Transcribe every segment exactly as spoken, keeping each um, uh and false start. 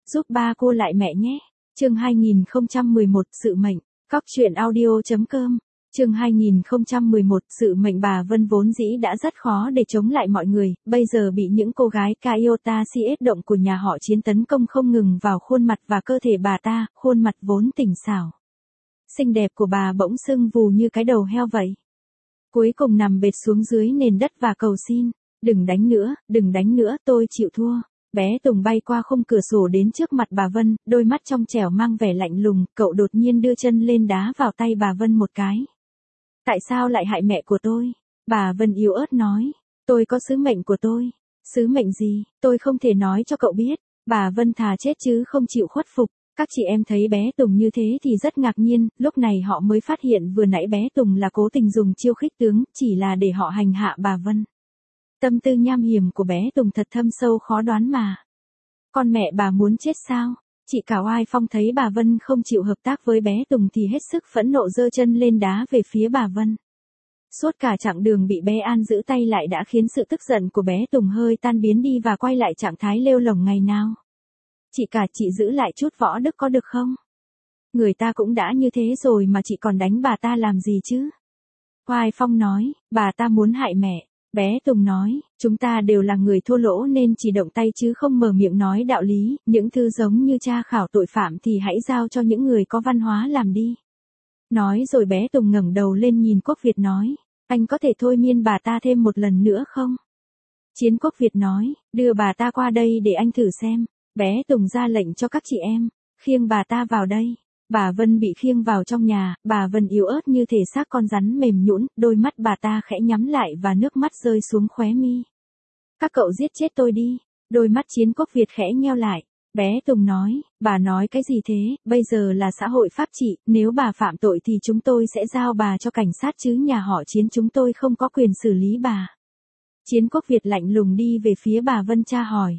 giúp ba cô lại mẹ nhé. Chương hai nghìn không trăm mười một Sự mệnh. Cóc truyện audio chấm com. Chương hai nghìn không trăm mười một Sự mệnh. Bà Vân vốn dĩ đã rất khó để chống lại mọi người, bây giờ bị những cô gái Kaiota si ét động của nhà họ Chiến tấn công không ngừng vào khuôn mặt và cơ thể bà ta, khuôn mặt vốn tỉnh xảo, xinh đẹp của bà bỗng sưng vù như cái đầu heo vậy. Cuối cùng nằm bệt xuống dưới nền đất và cầu xin, đừng đánh nữa, đừng đánh nữa, tôi chịu thua. Bé Tùng bay qua khung cửa sổ đến trước mặt bà Vân, đôi mắt trong trẻo mang vẻ lạnh lùng, cậu đột nhiên đưa chân lên đá vào tay bà Vân một cái. Tại sao lại hại mẹ của tôi? Bà Vân yếu ớt nói, tôi có sứ mệnh của tôi. Sứ mệnh gì? Tôi không thể nói cho cậu biết. Bà Vân thà chết chứ không chịu khuất phục. Các chị em thấy bé Tùng như thế thì rất ngạc nhiên, lúc này họ mới phát hiện vừa nãy bé Tùng là cố tình dùng chiêu khích tướng, chỉ là để họ hành hạ bà Vân. Tâm tư nham hiểm của bé Tùng thật thâm sâu khó đoán mà. Con mẹ bà muốn chết sao? Chị cả Oai Phong thấy bà Vân không chịu hợp tác với bé Tùng thì hết sức phẫn nộ giơ chân lên đá về phía bà Vân. Suốt cả chặng đường bị bé An giữ tay lại đã khiến sự tức giận của bé Tùng hơi tan biến đi và quay lại trạng thái lêu lổng ngày nào. Chị cả, chị giữ lại chút võ đức có được không? Người ta cũng đã như thế rồi mà chị còn đánh bà ta làm gì chứ? Oai Phong nói, bà ta muốn hại mẹ. Bé Tùng nói, chúng ta đều là người thua lỗ nên chỉ động tay chứ không mở miệng nói đạo lý, những thứ giống như tra khảo tội phạm thì hãy giao cho những người có văn hóa làm đi. Nói rồi bé Tùng ngẩng đầu lên nhìn Quốc Việt nói, anh có thể thôi miên bà ta thêm một lần nữa không? Chiến Quốc Việt nói, đưa bà ta qua đây để anh thử xem. Bé Tùng ra lệnh cho các chị em, khiêng bà ta vào đây. Bà Vân bị khiêng vào trong nhà, bà Vân yếu ớt như thể xác con rắn mềm nhũn, đôi mắt bà ta khẽ nhắm lại và nước mắt rơi xuống khóe mi. Các cậu giết chết tôi đi. Đôi mắt Chiến Quốc Việt khẽ nheo lại. Bé Tùng nói, bà nói cái gì thế, bây giờ là xã hội pháp trị, nếu bà phạm tội thì chúng tôi sẽ giao bà cho cảnh sát chứ nhà họ Chiến chúng tôi không có quyền xử lý bà. Chiến Quốc Việt lạnh lùng đi về phía bà Vân tra hỏi.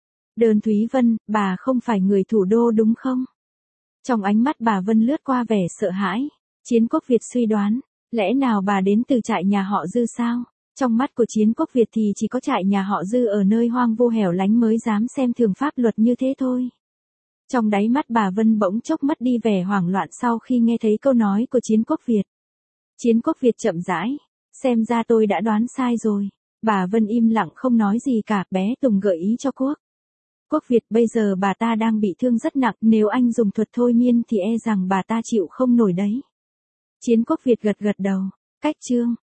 Đơn Thúy Vân, bà không phải người thủ đô đúng không? Trong ánh mắt bà Vân lướt qua vẻ sợ hãi. Chiến Quốc Việt suy đoán, lẽ nào bà đến từ trại nhà họ Dư sao? Trong mắt của Chiến Quốc Việt thì chỉ có trại nhà họ Dư ở nơi hoang vu hẻo lánh mới dám xem thường pháp luật như thế thôi. Trong đáy mắt bà Vân bỗng chốc mất đi vẻ hoảng loạn sau khi nghe thấy câu nói của Chiến Quốc Việt. Chiến Quốc Việt chậm rãi, xem ra tôi đã đoán sai rồi. Bà Vân im lặng không nói gì cả, bé Tùng gợi ý cho Quốc. Quốc Việt, bây giờ bà ta đang bị thương rất nặng, nếu anh dùng thuật thôi miên thì e rằng bà ta chịu không nổi đấy. Chiến Quốc Việt gật gật đầu. Cách chương.